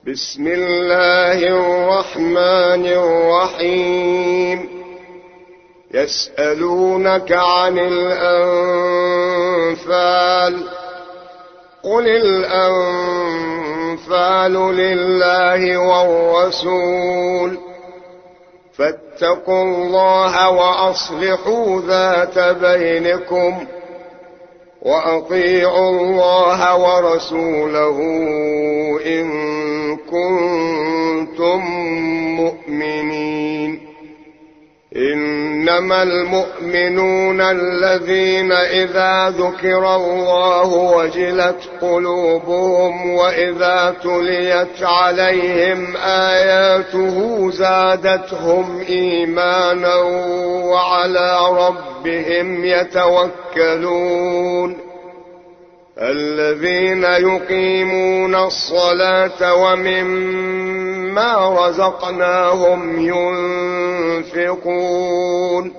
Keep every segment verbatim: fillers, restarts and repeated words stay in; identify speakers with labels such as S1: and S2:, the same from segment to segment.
S1: بسم الله الرحمن الرحيم. يسألونك عن الأنفال قل الأنفال لله والرسول فاتقوا الله وأصلحوا ذات بينكم وأطيعوا الله ورسوله إن كنتم مؤمنين. إنما المؤمنون الذين إذا ذكر الله وجلت قلوبهم وإذا تليت عليهم آياته زادتهم إيمانا وعلى ربهم يتوكلون. الذين يقيمون الصلاة ومما رزقناهم ينفقون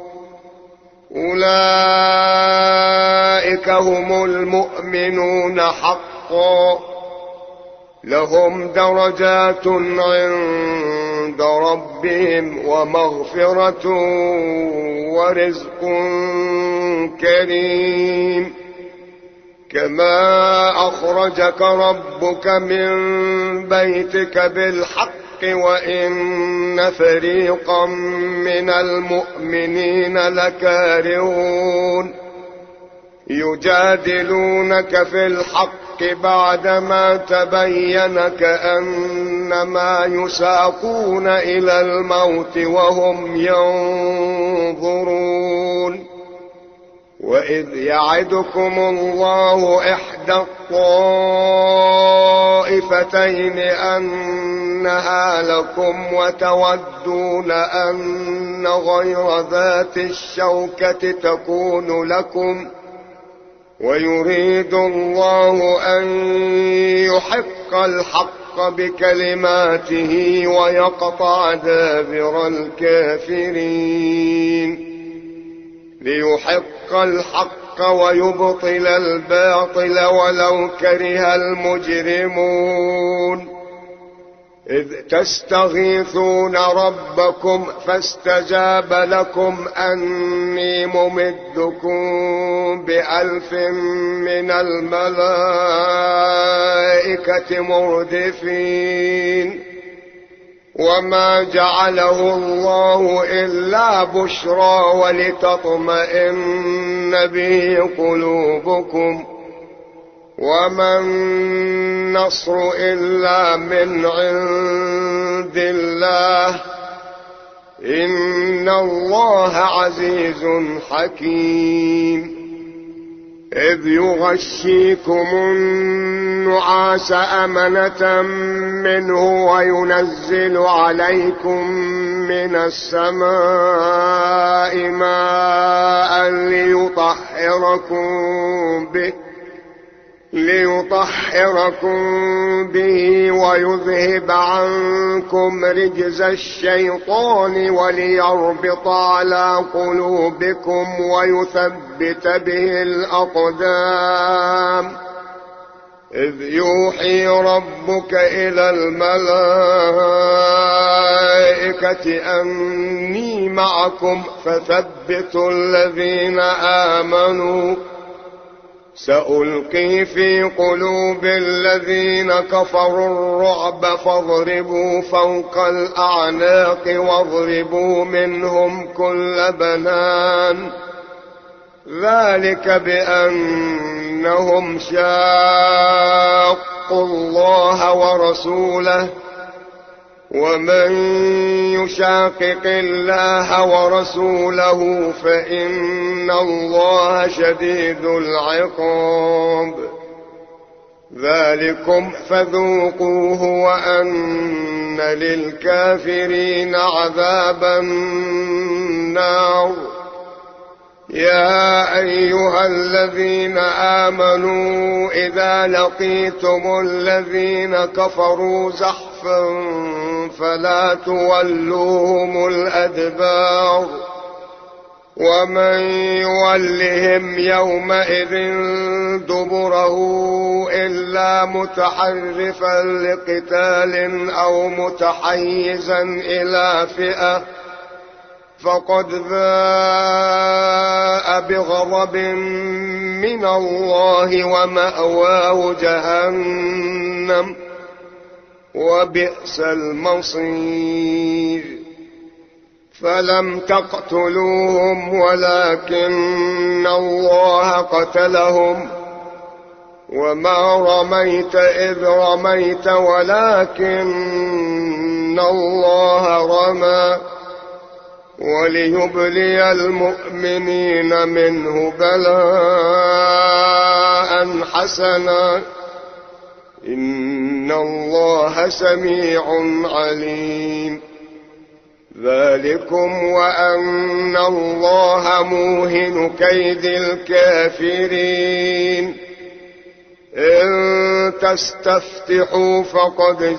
S1: أولئك هم المؤمنون حقا لهم درجات عند ربهم ومغفرة ورزق كريم. كما أخرجك ربك من بيتك بالحق وإن فريقا من المؤمنين لكارهون يجادلونك في الحق بعدما تبين كأنما يساقون إلى الموت وهم ينظرون. وإذ يعدكم الله إحدى الطائفتين أنها لكم وتودون أن غير ذات الشوكة تكون لكم ويريد الله أن يحق الحق بكلماته ويقطع دابر الكافرين. ليحق الحق ويبطل الباطل ولو كره المجرمون. إذ تستغيثون ربكم فاستجاب لكم أني ممدكم بألف من الملائكة مردفين. وما جعله الله إلا بشرى ولتطمئن به قلوبكم وما النصر إلا من عند الله إن الله عزيز حكيم. إذ يغشيكم النعاس أمنة منه وينزل عليكم من السماء ماء ليطهركم به ليطهركم به ويذهب عنكم رجز الشيطان وليربط على قلوبكم ويثبت به الأقدام. إذ يوحي ربك إلى الملائكة أني معكم فثبتوا الذين آمنوا سألقي في قلوب الذين كفروا الرعب فاضربوا فوق الأعناق واضربوا منهم كل بنان. ذلك بأنهم شاقوا الله ورسوله ومن يشاقق الله ورسوله فإن الله شديد العقاب. ذلكم فذوقوه وأن للكافرين عذاب النار. يا أيها الذين آمنوا إذا لقيتم الذين كفروا زحفا فلا تولوهم الأدبار ومن يولهم يومئذ دبره إلا متحرفا لقتال أو متحيزا إلى فئة فقد باء بغضب من الله ومأواه جهنم وبئس المصير. فلم تقتلوهم ولكن الله قتلهم وما رميت إذ رميت ولكن الله رمى وليبلي المؤمنين منه بلاء حسنا إن الله سميع عليم. ذلكم وأن الله موهن كيد الكافرين. إن تستفتحوا فقد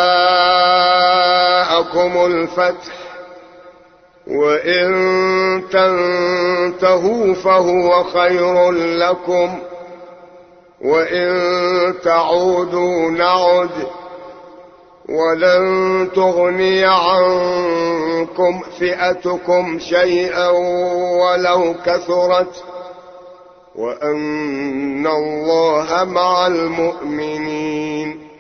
S1: جاءكم الفتح وإن تنتهوا فهو خير لكم وإن تعودوا نعد ولن تغني عنكم فئتكم شيئا ولو كثرت وأن الله مع المؤمنين.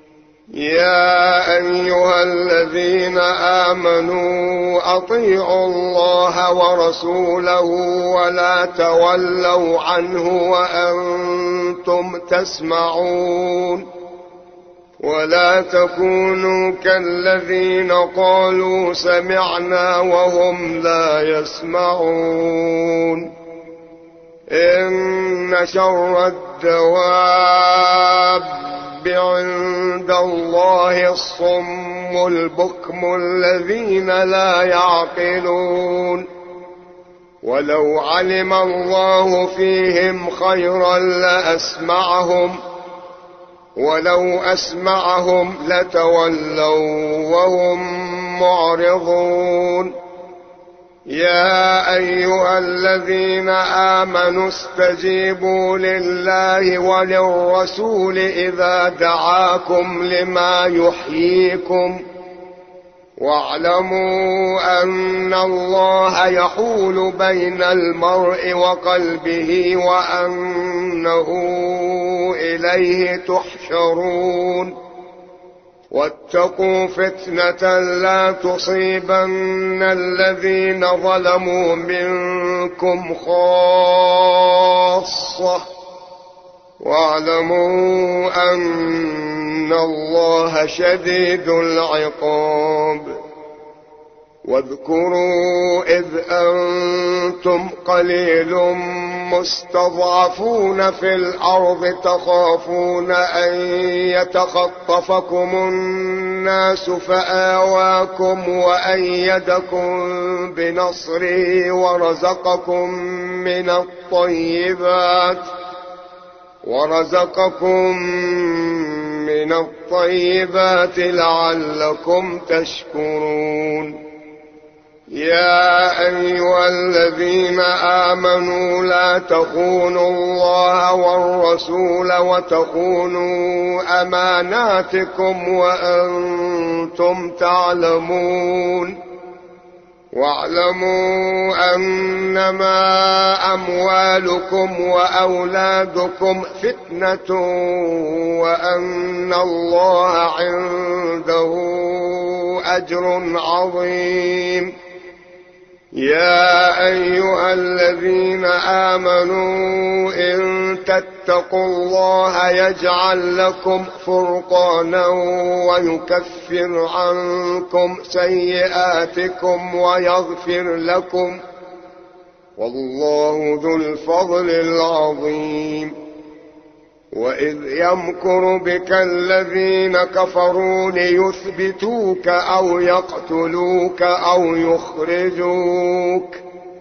S1: يا أيها الذين آمنوا أطيعوا الله ورسوله ولا تولوا عنه وأنتم تسمعون ولا تكونوا كالذين قالوا سمعنا وهم لا يسمعون. إن شر الدواب عند الله الصم البكم الذين لا يعقلون. ولو علم الله فيهم خيرا لأسمعهم ولو أسمعهم لتولوا وهم معرضون. يا أيها الذين آمنوا استجيبوا لله وللرسول إذا دعاكم لما يحييكم واعلموا أن الله يحول بين المرء وقلبه وأنه إليه تحشرون. واتقوا فتنة لا تصيبن الذين ظلموا منكم خاصة واعلموا أن الله شديد العقاب. واذكروا إذ أنتم قليل مستضعفون في الأرض تخافون أن يتخطفكم الناس فآواكم وأيدكم بنصره ورزقكم من الطيبات ورزقكم من الطيبات لعلكم تشكرون. يا أيها الذين آمنوا لا تخونوا الله والرسول وتخونوا أماناتكم وأنتم تعلمون. واعلموا أنما أموالكم وأولادكم فتنة وأن الله عنده أجر عظيم. يا أيها الذين آمنوا إن تتقوا الله يجعل لكم فرقانا ويكفر عنكم سيئاتكم ويغفر لكم والله ذو الفضل العظيم. وإذ يمكر بك الذين كفروا ليثبتوك أو يقتلوك أو يخرجوك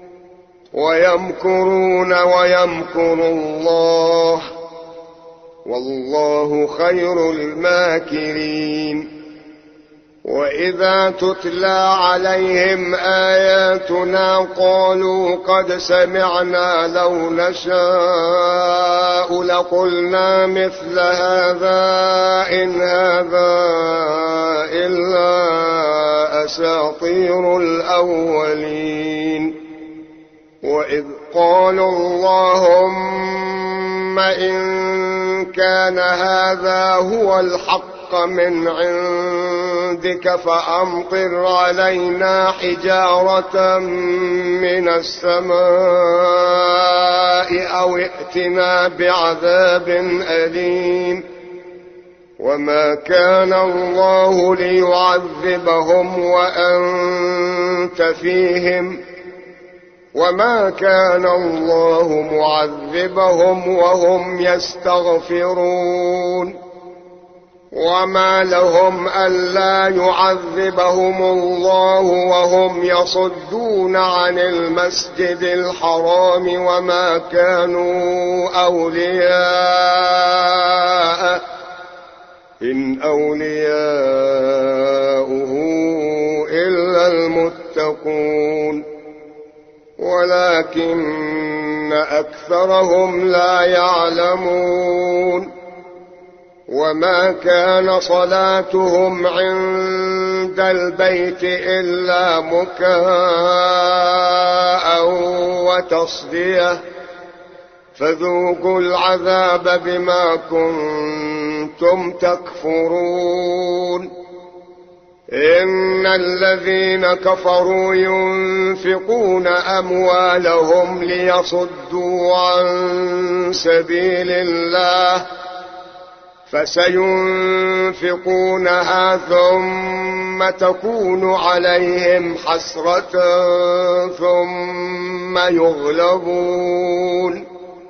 S1: ويمكرون ويمكر الله والله خير الماكرين. وإذا تتلى عليهم آياتنا قالوا قد سمعنا لو نشاء لقلنا مثل هذا إن هذا إلا أساطير الأولين. وإذ قالوا اللهم إن كان هذا هو الحق من عندك فأمطر علينا حجارة من السماء أو ائتنا بعذاب أليم. وما كان الله ليعذبهم وأنت فيهم وما كان الله معذبهم وهم يستغفرون. وما لهم ألا يعذبهم الله وهم يصدون عن المسجد الحرام وما كانوا أولياء إن أولياؤه إلا المتقون ولكن أكثرهم لا يعلمون. وما كان صلاتهم عند البيت إلا مكاء وتصدية فذوقوا العذاب بما كنتم تكفرون. إن الذين كفروا ينفقون أموالهم ليصدوا عن سبيل الله فسينفقونها ثم تكون عليهم حسرة ثم يغلبون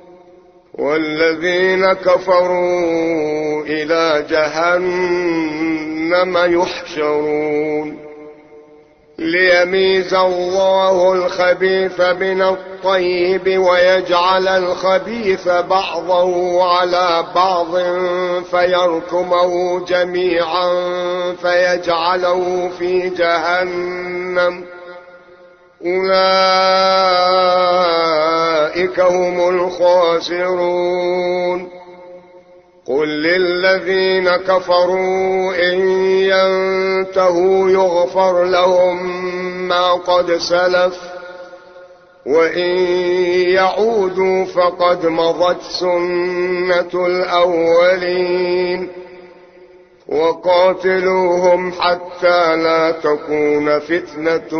S1: والذين كفروا إلى جهنم يحشرون. ليميز الله الخبيث من الطيب ويجعل الخبيث بعضه على بعض فيركمه جميعا فيجعله في جهنم أولئك هم الخاسرون. قل للذين كفروا إن ينتهوا يغفر لهم ما قد سلف وإن يعودوا فقد مضت سنة الأولين. وقاتلوهم حتى لا تكون فتنة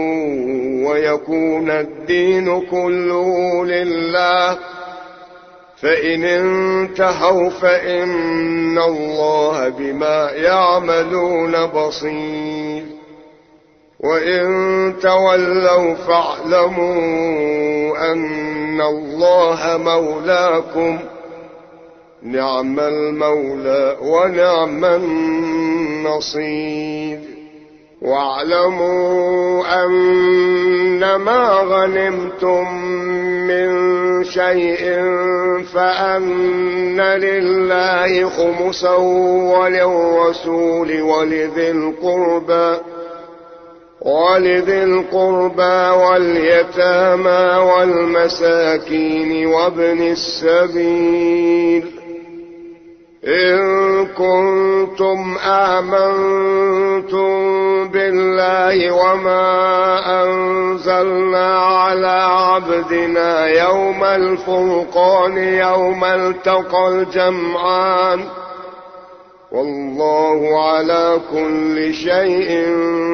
S1: ويكون الدين كله لله فإن انتهوا فإن الله بما يعملون بصير. وإن تولوا فاعلموا أن الله مولاكم نعم المولى ونعم النصير. واعلموا أنما غنمتم من شيء فأن لله خمسه وللرسول ولذي القربى ولذي القربى واليتامى والمساكين وابن السبيل إن كنتم آمنتم بالله وما أنزلنا على عبدنا يوم الفرقان يوم التقى الجمعان والله على كل شيء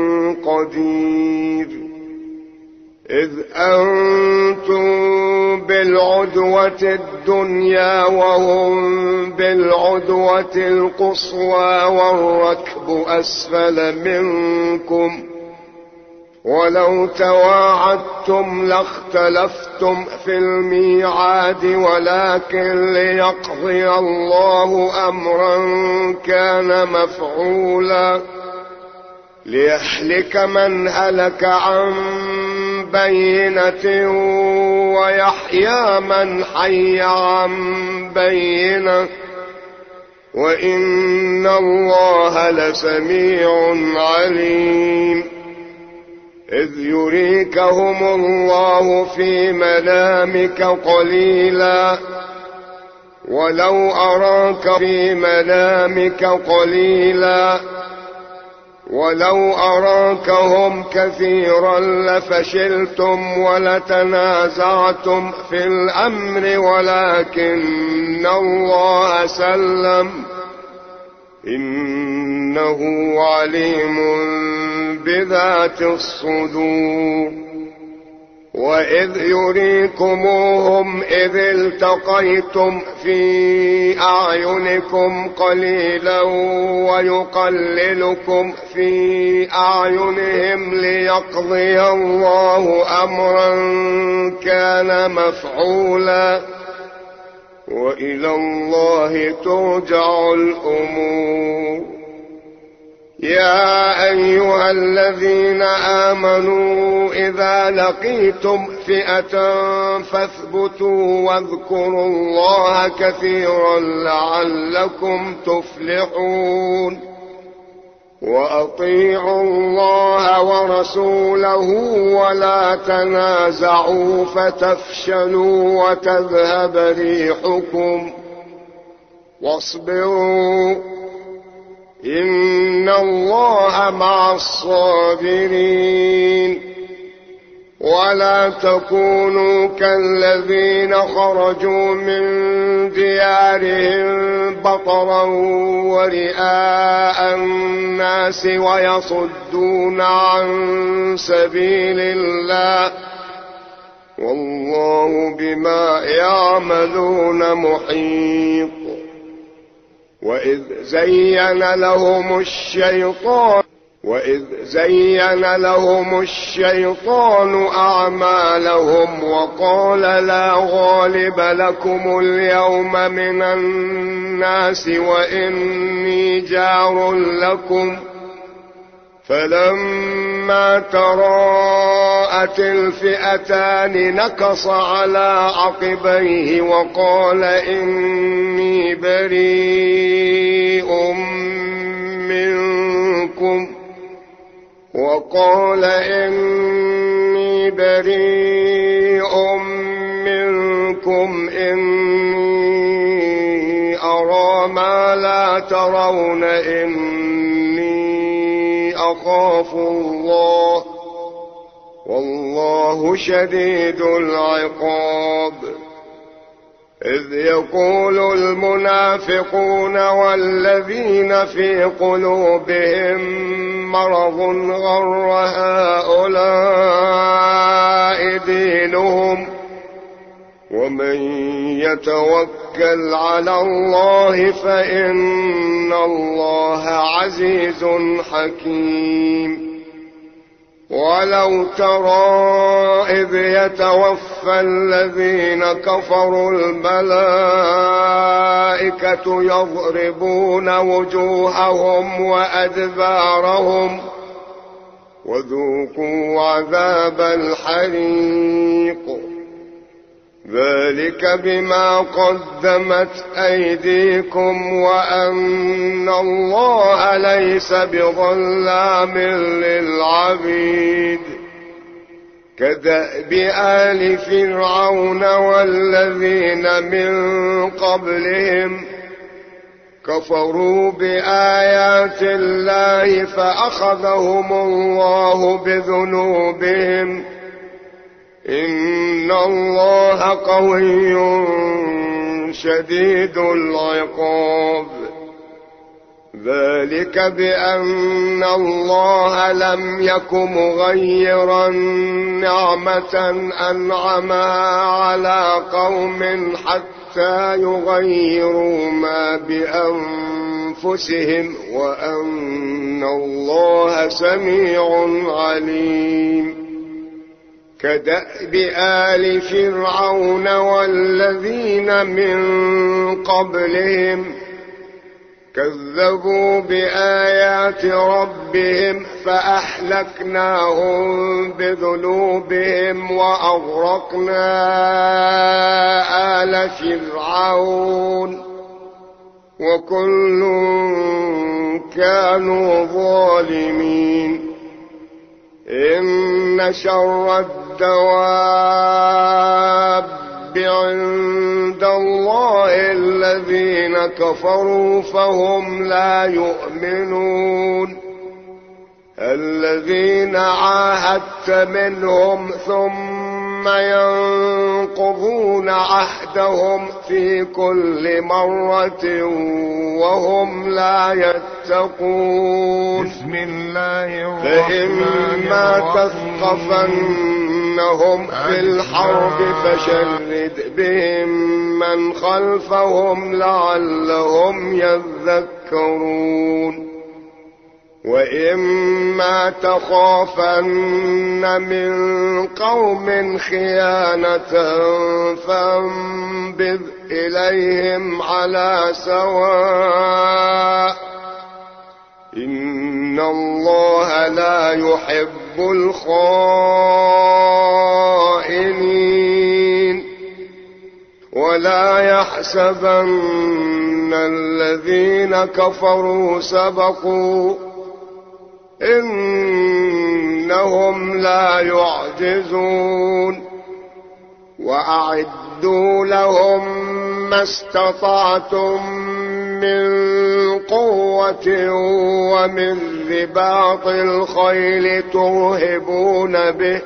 S1: قدير. إذ أنتم بالعدوة الدنيا وهم بالعدوة القصوى والركب أسفل منكم ولو تواعدتم لاختلفتم في الميعاد ولكن ليقضي الله أمرا كان مفعولا ليهلك من هلك عن بينة ويحيى من حي عن بينة وإن الله لسميع عليم. إذ يريكهم الله في منامك قليلا ولو أراك في منامك قليلا ولو أراكهم كثيرا لفشلتم ولتنازعتم في الأمر ولكن الله سلم إنه عليم بذات الصدور. وإذ يريكموهم إذ التقيتم في أعينكم قليلا ويقللكم في أعينهم ليقضي الله أمرا كان مفعولا وإلى الله ترجع الأمور. يا أيها الذين آمنوا إذا لقيتم فئة فاثبتوا واذكروا الله كثيرا لعلكم تفلحون. وأطيعوا الله ورسوله ولا تنازعوا فتفشلوا وتذهب ريحكم واصبروا إن الله مع الصابرين. ولا تكونوا كالذين خرجوا من ديارهم بطرا ورئاء الناس ويصدون عن سبيل الله والله بما يعملون محيط. وإذ زين لهم الشيطان وإذ زين لهم الشيطان أعمالهم وقال لا غالب لكم اليوم من الناس وإني جار لكم فلما تراءت الفئتان نكص على عقبيه وقال إني بريء منكم وقال إني بريء منكم إني أرى ما لا ترون إني أخاف الله والله شديد العقاب. إذ يقول المنافقون والذين في قلوبهم مرض غر هؤلاء دينهم ومن يتوكل على الله فإن الله عزيز حكيم. ولو ترى إذ يتوفى الذين كفروا الملائكة يضربون وجوههم وأدبارهم وذوقوا عذاب الحريق ذلك بما قدمت أيديكم وأن الله ليس بظلام للعبيد. كدأب آل فرعون والذين من قبلهم كفروا بآيات الله فأخذهم الله بذنوبهم إن الله قوي شديد العقاب. ذلك بأن الله لم يك مغيرا نعمة أنعمها على قوم حتى يغيروا ما بأنفسهم وأن الله سميع عليم. كدأب آل فرعون والذين من قبلهم كذبوا بآيات ربهم فأهلكناهم بذنوبهم وأغرقنا آل فرعون وكل كانوا ظالمين. إن شر الدواب عند الله الذين كفروا فهم لا يؤمنون. الذين عاهدت منهم ثم ينقضون عهدهم في كل مرة وهم لا يتقون.
S2: بسم الله الرحمن
S1: فإما تثقفنهم في الحرب فشرد بهم من خلفهم لعلهم يذكرون. وإما تخافن من قوم خيانة فانبذ إليهم على سواء إن الله لا يحب الخائنين. ولا يحسبن الذين كفروا سبقوا إنهم لا يعجزون. وأعدوا لهم ما استطعتم من قوة ومن رباط الخيل ترهبون به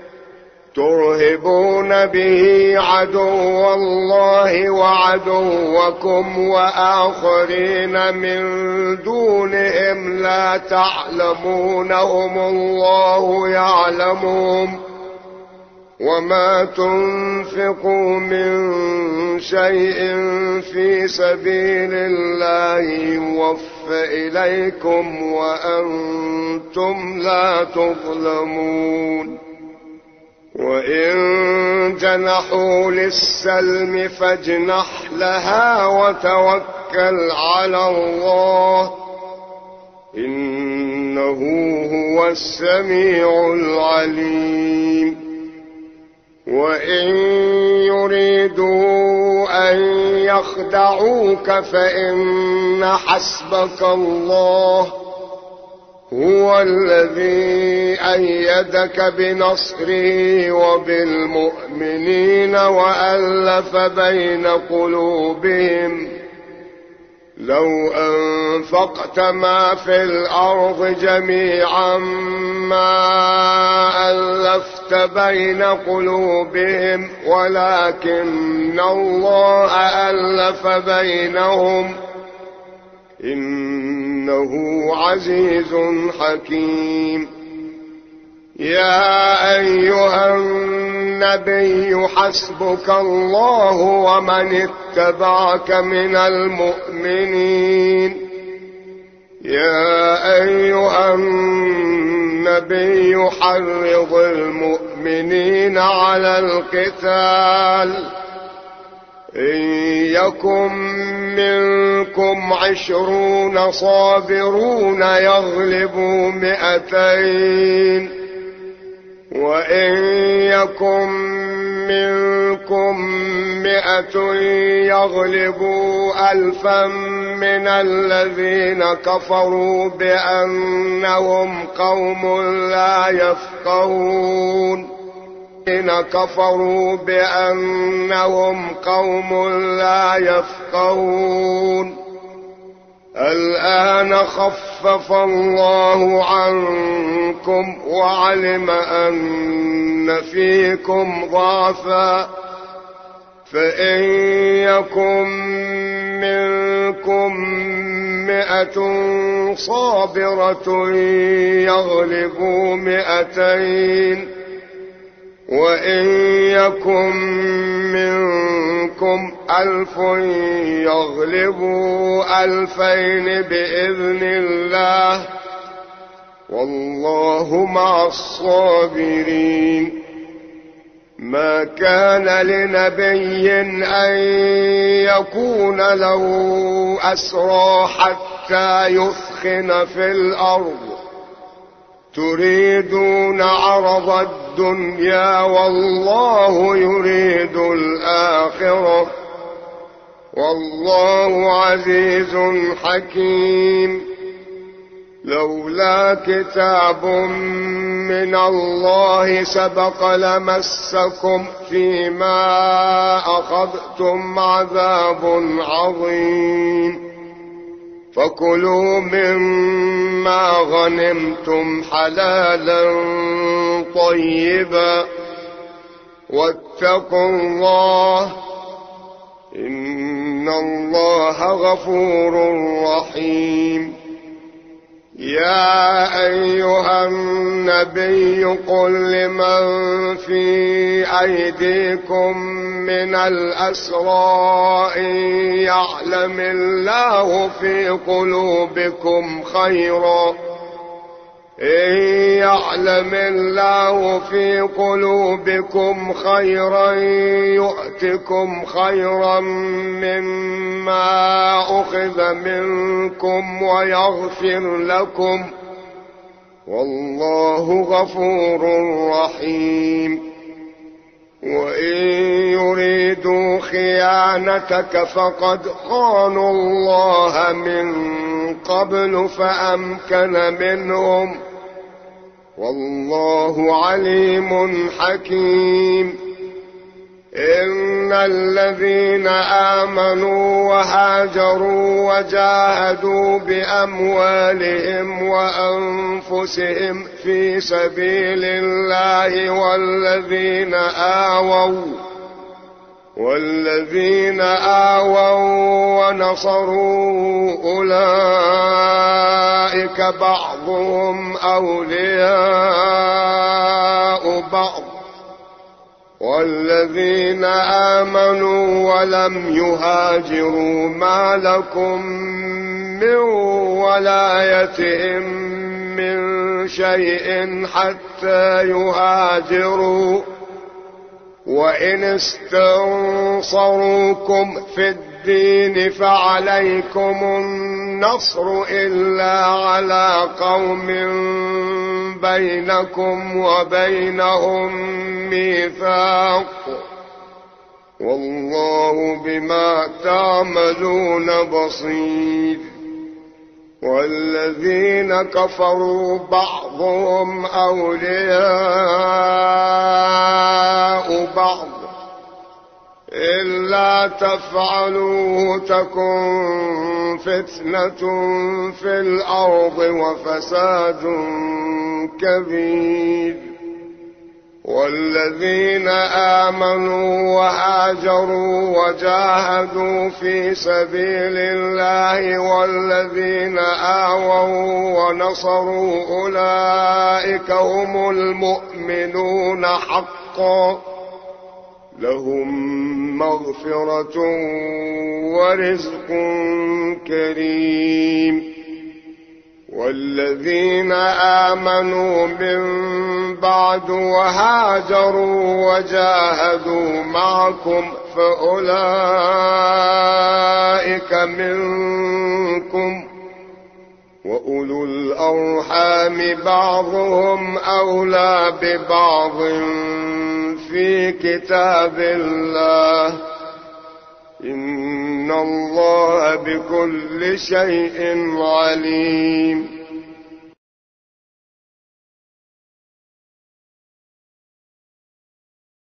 S1: ترهبون به عدو الله وعدوكم وآخرين من دونهم لا تعلمونهم الله يعلمهم. وما تنفقوا من شيء في سبيل الله يوفى إليكم وأنتم لا تظلمون. وإن جنحوا للسلم فاجنح لها وتوكل على الله إنه هو السميع العليم. وإن يريدوا أن يخدعوك فإن حسبك الله هو الذي أيدك بنصره وبالمؤمنين وألف بين قلوبهم. لو أنفقت ما في الأرض جميعا ما ألفت بين قلوبهم ولكن الله ألف بينهم إنه عزيز حكيم. يا أيها النبي حسبك الله ومن اتبعك من المؤمنين. يا أيها النبي حرض المؤمنين على القتال إن يكن منكم عشرون صابرون يغلبوا مئتين وإن يكن منكم مئة يغلبوا ألفا من الذين كفروا بأنهم قوم لا يفقهون. الذين كفروا بأنهم قوم لا يفقهون. الآن خفف الله عنكم وعلم أن فيكم ضعفا فإن يكن منكم مئة صابرة يغلبوا مئتين وإن يكن منكم ألف يغلبوا ألفين بإذن الله والله مع الصابرين. ما كان لنبي أن يكون له أسرى حتى يثخن في الأرض تريدون عرض الدنيا والله يريد الآخرة والله عزيز حكيم. لولا كتاب من الله سبق لمسكم فيما أخذتم عذاب عظيم. فكلوا مما غنمتم حلالا طيبا واتقوا الله إن الله غفور رحيم. يا أيها النبي قل لمن في أيديكم من الأسرى إن يعلم الله في قلوبكم خيرا إن يعلم الله في قلوبكم خيرا يؤتكم خيرا مما أخذ منكم ويغفر لكم والله غفور رحيم. وإن يريدوا خيانتك فقد خانوا الله من قبل فأمكن منهم والله عليم حكيم. إن الذين آمنوا وهاجروا وجاهدوا بأموالهم وأنفسهم في سبيل الله والذين آووا والذين آووا ونصروا أولئك بعضهم أولياء بعض والذين آمنوا ولم يهاجروا ما لكم من ولايتهم من شيء حتى يهاجروا وإن استنصروكم في الدين فعليكم النصر إلا على قوم بينكم وبينهم ميثاق والله بما تعملون بصير. والذين كفروا بعضهم أولياء بعض إلا تفعلوه تكن فتنة في الأرض وفساد كبير. والذين آمنوا وهاجروا وجاهدوا في سبيل الله والذين آووا ونصروا أولئك هم المؤمنون حقا لهم مغفرة ورزق كريم. والذين آمنوا من بعد وهاجروا وجاهدوا معكم فأولئك منكم وأولو الأرحام بعضهم أولى ببعض في كتاب الله إن الله بكل شيء عليم.